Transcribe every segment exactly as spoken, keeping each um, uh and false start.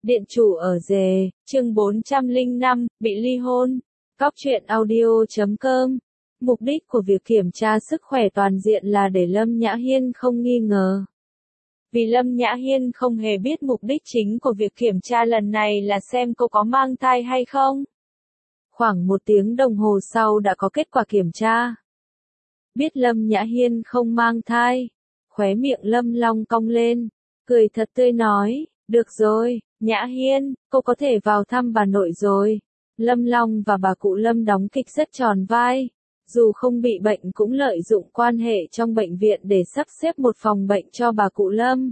Điện chủ ở rề, chương bốn trăm lẻ năm, bị ly hôn. Cóc truyện audio chấm com. Mục đích của việc kiểm tra sức khỏe toàn diện là để Lâm Nhã Hiên không nghi ngờ. Vì Lâm Nhã Hiên không hề biết mục đích chính của việc kiểm tra lần này là xem cô có mang thai hay không. Khoảng một tiếng đồng hồ sau đã có kết quả kiểm tra. Biết Lâm Nhã Hiên không mang thai, khóe miệng Lâm Long cong lên, cười thật tươi nói, được rồi, Nhã Hiên, cô có thể vào thăm bà nội rồi. Lâm Long và bà cụ Lâm đóng kịch rất tròn vai, dù không bị bệnh cũng lợi dụng quan hệ trong bệnh viện để sắp xếp một phòng bệnh cho bà cụ Lâm.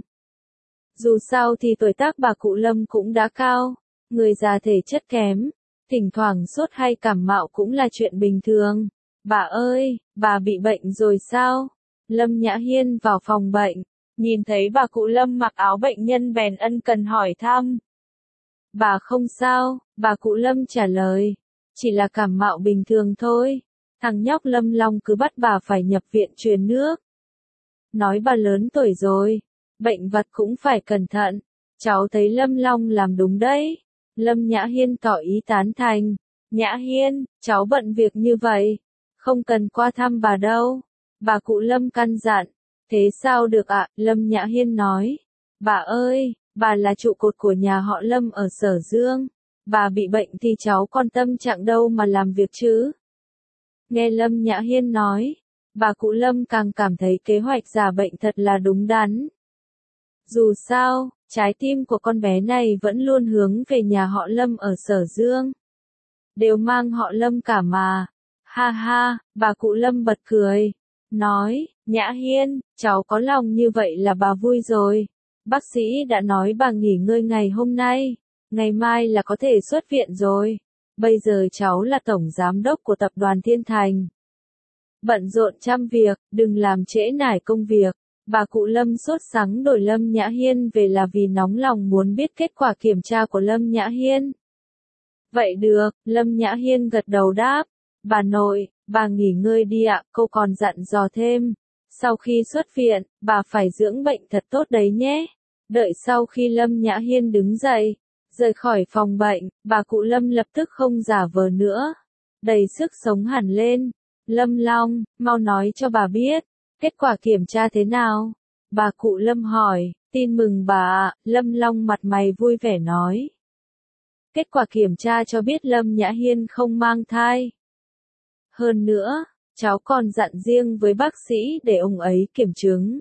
Dù sao thì tuổi tác bà cụ Lâm cũng đã cao, người già thể chất kém, thỉnh thoảng sốt hay cảm mạo cũng là chuyện bình thường. Bà ơi, bà bị bệnh rồi sao? Lâm Nhã Hiên vào phòng bệnh, nhìn thấy bà cụ Lâm mặc áo bệnh nhân bèn ân cần hỏi thăm. Bà không sao, bà cụ Lâm trả lời, chỉ là cảm mạo bình thường thôi. Thằng nhóc Lâm Long cứ bắt bà phải nhập viện truyền nước. Nói bà lớn tuổi rồi, bệnh vặt cũng phải cẩn thận. Cháu thấy Lâm Long làm đúng đấy. Lâm Nhã Hiên tỏ ý tán thành. Nhã Hiên, cháu bận việc như vậy, không cần qua thăm bà đâu. Bà cụ Lâm căn dặn. Thế sao được ạ? Lâm Nhã Hiên nói. Bà ơi, bà là trụ cột của nhà họ Lâm ở Sở Dương. Bà bị bệnh thì cháu còn tâm trạng đâu mà làm việc chứ? Nghe Lâm Nhã Hiên nói, bà cụ Lâm càng cảm thấy kế hoạch giả bệnh thật là đúng đắn. Dù sao, trái tim của con bé này vẫn luôn hướng về nhà họ Lâm ở Sở Dương. Đều mang họ Lâm cả mà. Ha ha, bà cụ Lâm bật cười. Nói, Nhã Hiên, cháu có lòng như vậy là bà vui rồi. Bác sĩ đã nói bà nghỉ ngơi ngày hôm nay, ngày mai là có thể xuất viện rồi. Bây giờ cháu là tổng giám đốc của tập đoàn Thiên Thành. Bận rộn trăm việc, đừng làm trễ nải công việc. Bà cụ Lâm sốt sắng đổi Lâm Nhã Hiên về là vì nóng lòng muốn biết kết quả kiểm tra của Lâm Nhã Hiên. Vậy được, Lâm Nhã Hiên gật đầu đáp. Bà nội, bà nghỉ ngơi đi ạ, cô còn dặn dò thêm. Sau khi xuất viện, bà phải dưỡng bệnh thật tốt đấy nhé. Đợi sau khi Lâm Nhã Hiên đứng dậy, rời khỏi phòng bệnh, bà cụ Lâm lập tức không giả vờ nữa. Đầy sức sống hẳn lên. Lâm Long, mau nói cho bà biết, kết quả kiểm tra thế nào? Bà cụ Lâm hỏi, tin mừng bà ạ. Lâm Long mặt mày vui vẻ nói. Kết quả kiểm tra cho biết Lâm Nhã Hiên không mang thai. Hơn nữa, cháu còn dặn riêng với bác sĩ để ông ấy kiểm chứng.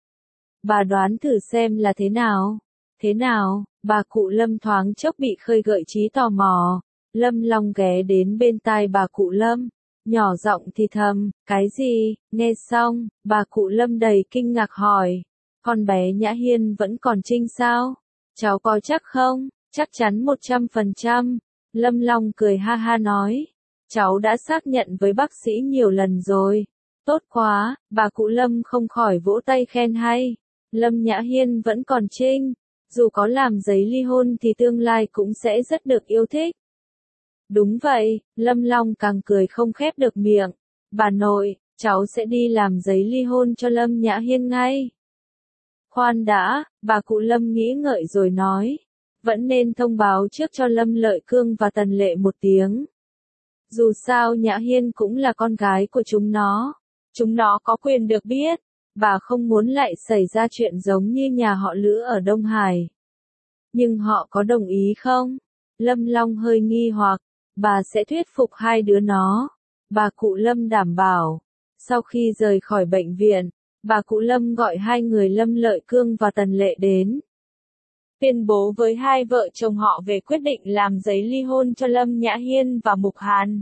Bà đoán thử xem là thế nào? Thế nào? Bà cụ Lâm thoáng chốc bị khơi gợi trí tò mò. Lâm Long ghé đến bên tai bà cụ Lâm, nhỏ giọng thì thầm, cái gì? Nghe xong, bà cụ Lâm đầy kinh ngạc hỏi, con bé Nhã Hiên vẫn còn trinh sao? Cháu có chắc không? Chắc chắn một trăm phần trăm. Lâm Long cười ha ha nói, cháu đã xác nhận với bác sĩ nhiều lần rồi. Tốt quá, bà cụ Lâm không khỏi vỗ tay khen hay. Lâm Nhã Hiên vẫn còn trinh, dù có làm giấy ly hôn thì tương lai cũng sẽ rất được yêu thích. Đúng vậy, Lâm Long càng cười không khép được miệng. Bà nội, cháu sẽ đi làm giấy ly hôn cho Lâm Nhã Hiên ngay. Khoan đã, bà cụ Lâm nghĩ ngợi rồi nói. Vẫn nên thông báo trước cho Lâm Lợi Cương và Tần Lệ một tiếng. Dù sao Nhã Hiên cũng là con gái của chúng nó. Chúng nó có quyền được biết. Bà không muốn lại xảy ra chuyện giống như nhà họ Lữ ở Đông Hải. Nhưng họ có đồng ý không? Lâm Long hơi nghi hoặc. Bà sẽ thuyết phục hai đứa nó. Bà cụ Lâm đảm bảo. Sau khi rời khỏi bệnh viện, bà cụ Lâm gọi hai người Lâm Lợi Cương và Tần Lệ đến. Tuyên bố với hai vợ chồng họ về quyết định làm giấy ly hôn cho Lâm Nhã Hiên và Mục Hàn.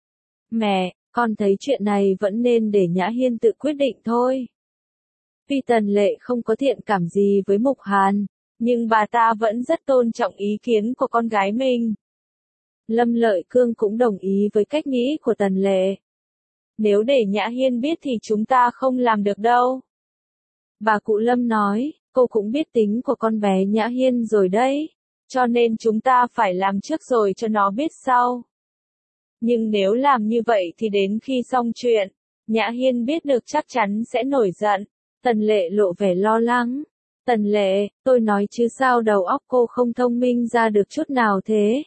Mẹ, con thấy chuyện này vẫn nên để Nhã Hiên tự quyết định thôi. Tuy Tần Lệ không có thiện cảm gì với Mục Hàn, nhưng bà ta vẫn rất tôn trọng ý kiến của con gái mình. Lâm Lợi Cương cũng đồng ý với cách nghĩ của Tần Lệ. Nếu để Nhã Hiên biết thì chúng ta không làm được đâu. Bà cụ Lâm nói, cô cũng biết tính của con bé Nhã Hiên rồi đấy, cho nên chúng ta phải làm trước rồi cho nó biết sau. Nhưng nếu làm như vậy thì đến khi xong chuyện, Nhã Hiên biết được chắc chắn sẽ nổi giận. Tần Lệ lộ vẻ lo lắng. Tần Lệ, tôi nói chứ sao đầu óc cô không thông minh ra được chút nào thế?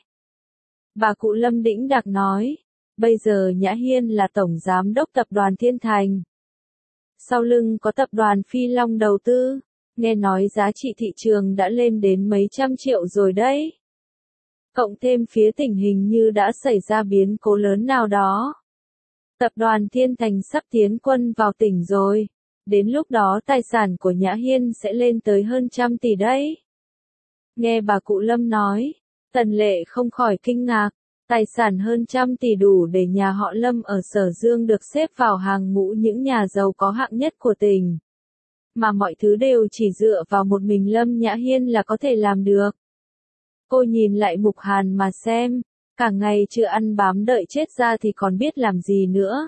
Bà cụ Lâm đĩnh đạc nói, bây giờ Nhã Hiên là tổng giám đốc tập đoàn Thiên Thành. Sau lưng có tập đoàn Phi Long đầu tư, nghe nói giá trị thị trường đã lên đến mấy trăm triệu rồi đấy. Cộng thêm phía tình hình như đã xảy ra biến cố lớn nào đó. Tập đoàn Thiên Thành sắp tiến quân vào tỉnh rồi. Đến lúc đó tài sản của Nhã Hiên sẽ lên tới hơn trăm tỷ đấy. Nghe bà cụ Lâm nói, Tần Lệ không khỏi kinh ngạc. Tài sản hơn trăm tỷ đủ để nhà họ Lâm ở Sở Dương được xếp vào hàng ngũ những nhà giàu có hạng nhất của tỉnh. Mà mọi thứ đều chỉ dựa vào một mình Lâm Nhã Hiên là có thể làm được. Cô nhìn lại Mục Hàn mà xem, cả ngày chưa ăn bám đợi chết ra thì còn biết làm gì nữa.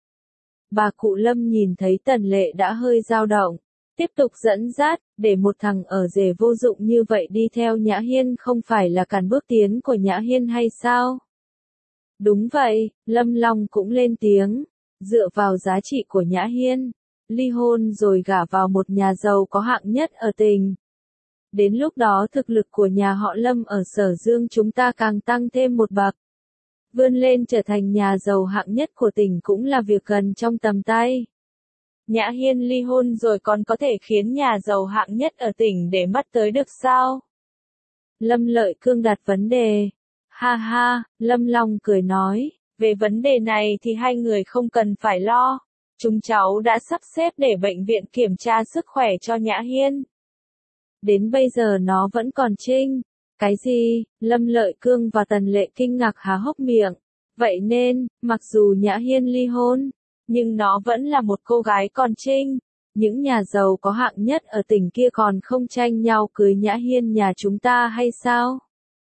Bà cụ Lâm nhìn thấy Tần Lệ đã hơi dao động, tiếp tục dẫn dắt, để một thằng ở rể vô dụng như vậy đi theo Nhã Hiên không phải là cản bước tiến của Nhã Hiên hay sao? Đúng vậy, Lâm Long cũng lên tiếng, dựa vào giá trị của Nhã Hiên, ly hôn rồi gả vào một nhà giàu có hạng nhất ở tỉnh. Đến lúc đó thực lực của nhà họ Lâm ở Sở Dương chúng ta càng tăng thêm một bậc. Vươn lên trở thành nhà giàu hạng nhất của tỉnh cũng là việc gần trong tầm tay. Nhã Hiên ly hôn rồi còn có thể khiến nhà giàu hạng nhất ở tỉnh để mắt tới được sao? Lâm Lợi Cương đặt vấn đề. Ha ha, Lâm Long cười nói, về vấn đề này thì hai người không cần phải lo. Chúng cháu đã sắp xếp để bệnh viện kiểm tra sức khỏe cho Nhã Hiên. Đến bây giờ nó vẫn còn trinh. Cái gì? Lâm Lợi Cương và Tần Lệ kinh ngạc há hốc miệng. Vậy nên, mặc dù Nhã Hiên ly hôn, nhưng nó vẫn là một cô gái còn trinh. Những nhà giàu có hạng nhất ở tỉnh kia còn không tranh nhau cưới Nhã Hiên nhà chúng ta hay sao?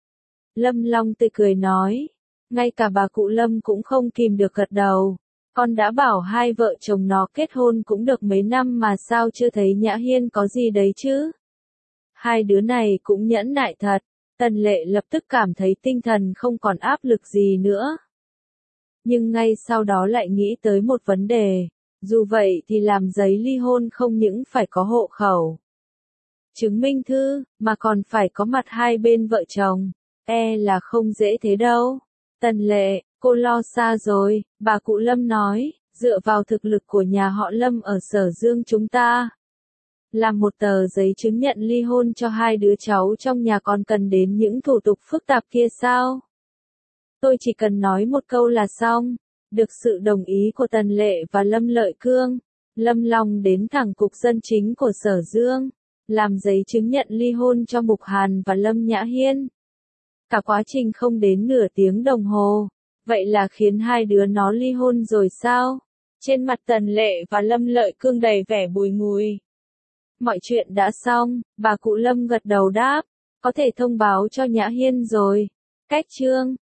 Lâm Long tươi cười nói. Ngay cả bà cụ Lâm cũng không kìm được gật đầu. Con đã bảo hai vợ chồng nó kết hôn cũng được mấy năm mà sao chưa thấy Nhã Hiên có gì đấy chứ? Hai đứa này cũng nhẫn nại thật. Tần Lệ lập tức cảm thấy tinh thần không còn áp lực gì nữa. Nhưng ngay sau đó lại nghĩ tới một vấn đề. Dù vậy thì làm giấy ly hôn không những phải có hộ khẩu, chứng minh thư, mà còn phải có mặt hai bên vợ chồng. E là không dễ thế đâu. Tần Lệ, cô lo xa rồi, bà cụ Lâm nói, dựa vào thực lực của nhà họ Lâm ở Sở Dương chúng ta. Làm một tờ giấy chứng nhận ly hôn cho hai đứa cháu trong nhà còn cần đến những thủ tục phức tạp kia sao? Tôi chỉ cần nói một câu là xong. Được sự đồng ý của Tần Lệ và Lâm Lợi Cương, Lâm Long đến thẳng cục dân chính của Sở Dương, làm giấy chứng nhận ly hôn cho Mục Hàn và Lâm Nhã Hiên. Cả quá trình không đến nửa tiếng đồng hồ. Vậy là khiến hai đứa nó ly hôn rồi sao? Trên mặt Tần Lệ và Lâm Lợi Cương đầy vẻ bùi ngùi. Mọi chuyện đã xong, bà cụ Lâm gật đầu đáp, có thể thông báo cho Nhã Hiên rồi. Cách chương